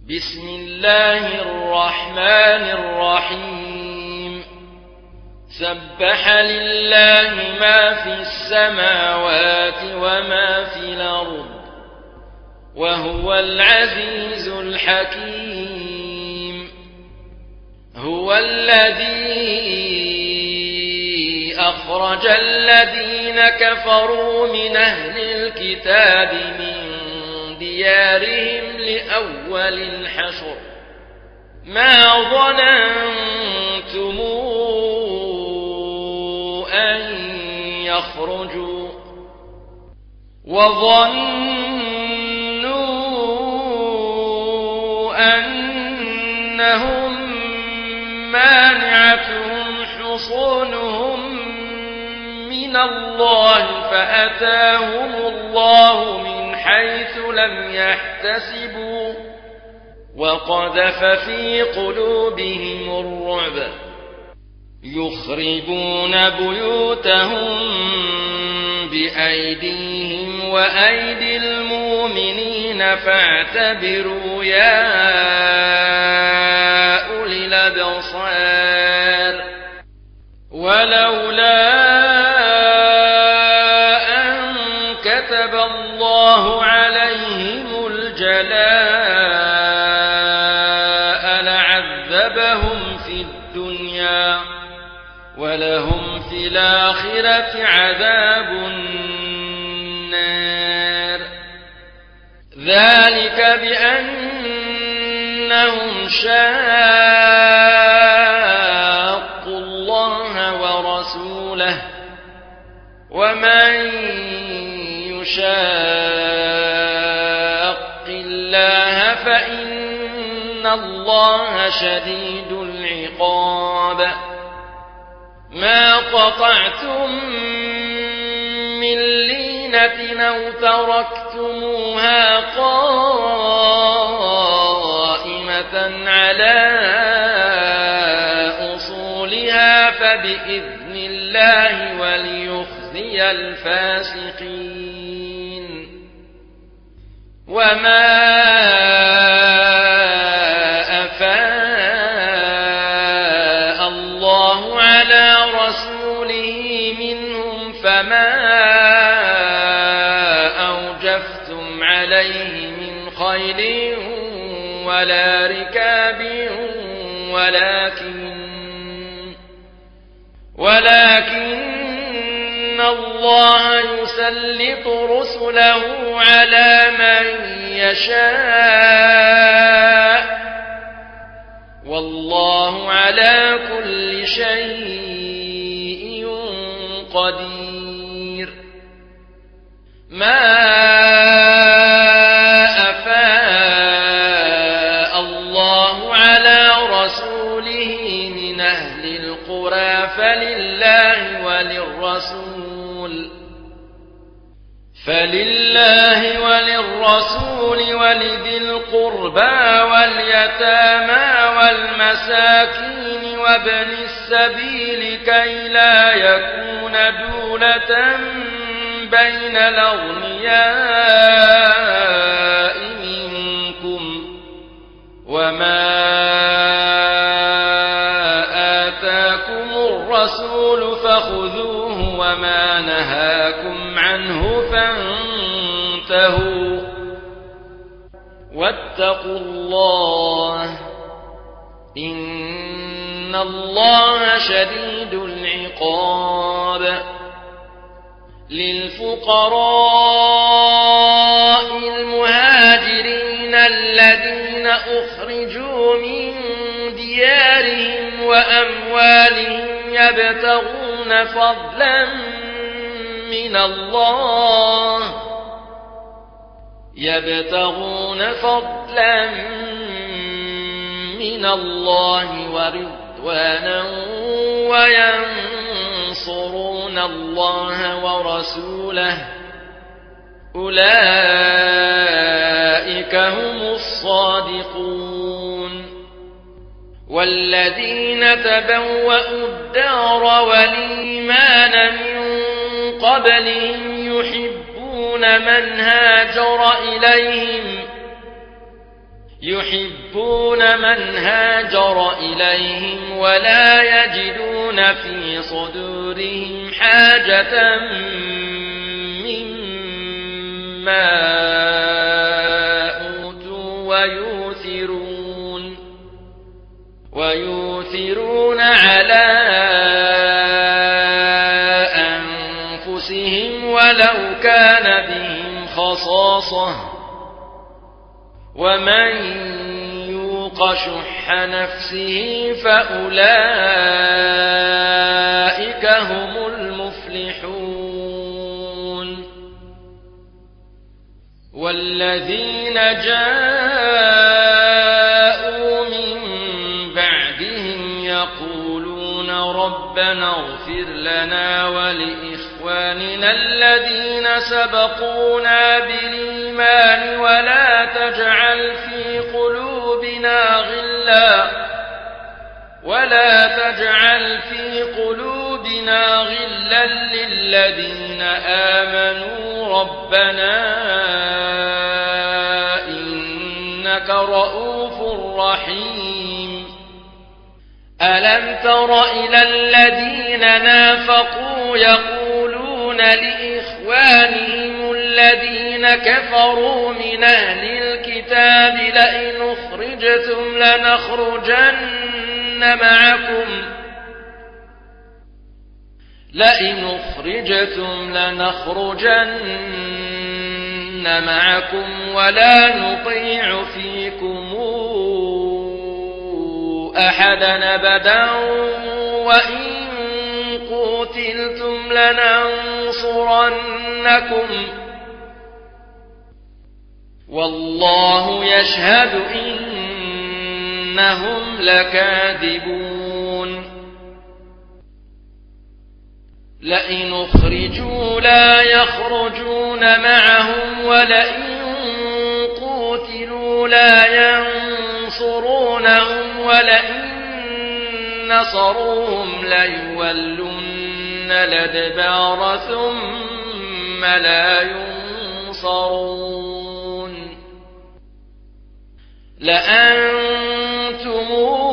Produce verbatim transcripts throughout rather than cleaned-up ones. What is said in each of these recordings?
بسم الله الرحمن الرحيم سبح لله ما في السماوات وما في الأرض وهو العزيز الحكيم هو الذي أخرج الذين كفروا من أهل الكتاب من ديارهم لأول الحشر ما ظننتم أن يخرجوا وظنوا أنهم مانعتهم حصونهم من الله فأتاهم الله من حيث لم يحتسبوا وقذف في قلوبهم الرعب يخربون بيوتهم بأيديهم وأيدي المؤمنين فاعتبروا يا أولي الأبصار ولولا أن كتب الله عليهم الجلاء لعذبهم في الدنيا ولهم في الآخرة عذاب النار ذلك بأنهم شاقوا الله ورسوله ومن يشاق الله فإن الله شديد العقاب ما قطعتم من لينة أو تركتموها قائمة على أصولها فبإذن الله وليخزي الفاسقين وما أفاء الله على رسوله منهم فما أوجفتم عليه من خيل ولا ركاب ولكن ولكن الله يسلط رسله على من يشاء والله على كل شيء قدير ما أفاء الله على رسوله من أهل القرى فلله وللرسول فلله وللرسول ولذي القربى واليتامى والمساكين وابن السبيل كي لا يكون دولة بين الأغنياء منكم وما آتاكم الرسول فخذوه وما نهاكم عنه فانتهوا واتقوا الله إن الله شديد العقاب للفقراء المهاجرين الذين أخرجوا من ديارهم وأموالهم يبتغون فضلا من الله يبتغون فضلا من الله ورضوانا وينصرون الله ورسوله أولئك هم الصادقون والذين تبوأوا الدار والإيمان من قبلهم يحبون من هاجر إليهم يحبون من هاجر إليهم ولا يجدون في صدورهم حاجة مما أوتوا ويؤثرون ويؤثرون على أنفسهم ولو كان بهم خصاصة ومن يوق شح نفسه فأولئك هم المفلحون والذين جاءوا من بعدهم يقولون ربنا اغفر لنا ولإخواننا الذين سبقونا بالإيمان ولا تجعل في قلوبنا غلا ولا تجعل في قلوبنا غلا للذين آمنوا ربنا إنك رؤوف رحيم ألم تر إلى الذين نافقوا يقولون لإخوانهم الذين كفروا من أهل الكتاب لئن أخرجتم لنخرجن معكم لئن أخرجتم لنخرجن معكم ولا نطيع فيكم أحدا أبدا وإن قتلتم لننصرنكم والله يشهد إنهم لكاذبون لئن أخرجوا لا يخرجون معهم ولئن قتلوا لا ينصرونهم ولئن نصروهم ليولن الأدبار ثم لا ينصرون لأنتم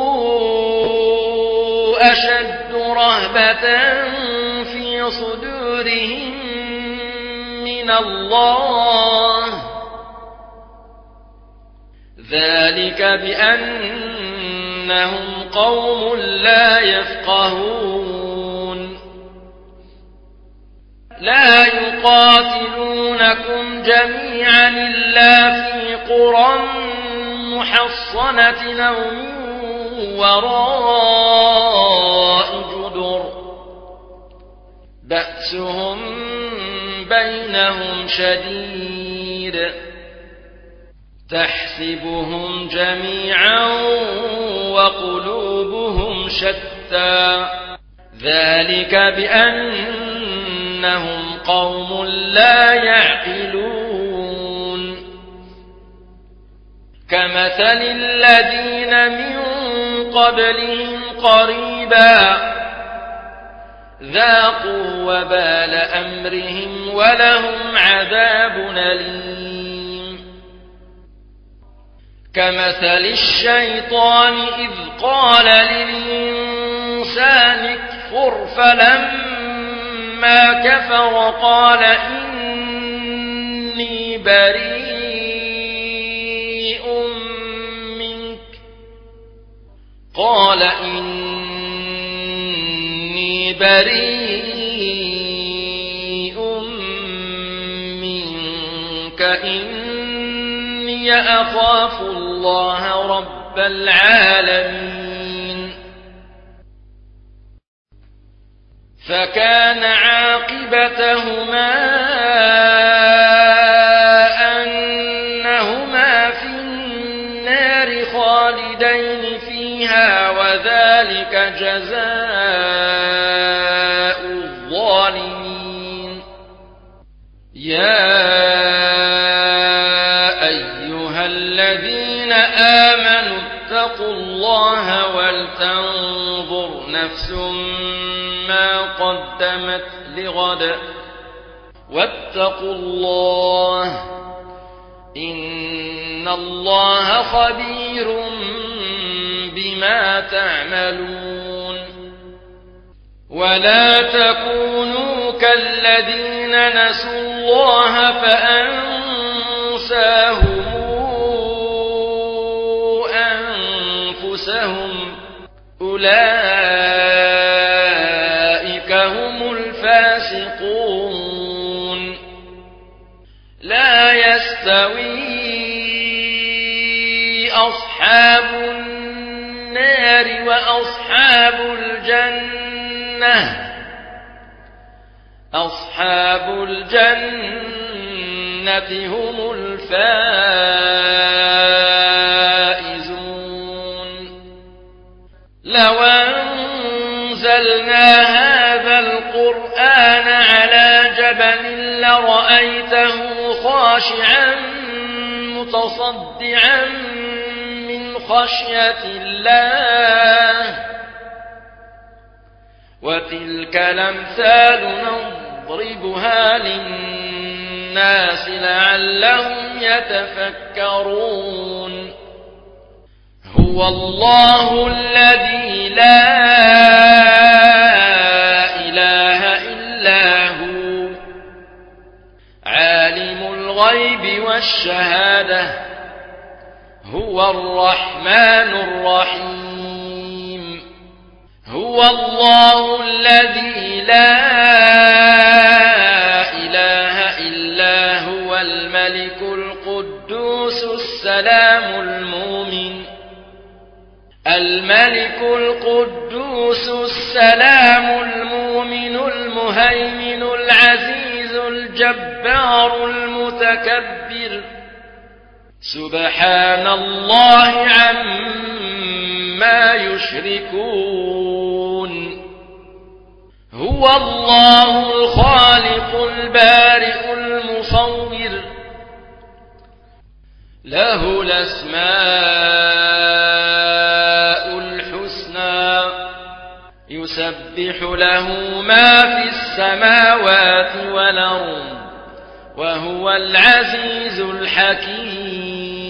أشد رهبة في صدورهم من الله ذلك بأنهم قوم لا يفقهون لا يقاتلونكم جميعا إلا في قرى محصنة أو من وراء جدر بأسهم بينهم شديد تحسبهم جميعا وقلوبهم شتى ذلك بأنهم قوم لا يعقلون كمثل الذين من قبلهم قريبا ذاقوا وبال أمرهم ولهم عذاب أليم كمثل الشيطان إذ قال للإنسان اكفر فلما كفر قال إني بريء منك قال إني بريء منك إني أخاف الله رب العالمين فكان عاقبتهما أنهما في النار خالدين فيها وذلك جزاء الظالمين يا أيها الذين آمنوا اتقوا الله ولتنظر نفس ما قدمت لغد واتقوا الله إن الله خبير بما تعملون ولا تكونوا كالذين نسوا الله فأنساهم أنفسهم أولئك هم الفاسقون لا يستوي أصحاب النار وأصحاب الجنة أصحاب الجنة هم الفائزون لو أنزلنا هذا القرآن على جبل لرأيته خاشعا متصدعا من خشية الله وتلك الأمثال نضربها للناس لعلهم يتفكرون هو الله الذي لا إله إلا هو عالم الغيب والشهادة هو الرحمن الرحيم هو الله الذي لا إله إلا هو الملك القدوس السلام المؤمن الملك القدوس السلام المؤمن المهيمن العزيز الجبار المتكبر سبحان الله عما يشركون هو الله الخالق البارئ المصور له الأسماء الحسنى يسبح له ما في السماوات والأرض وهو العزيز الحكيم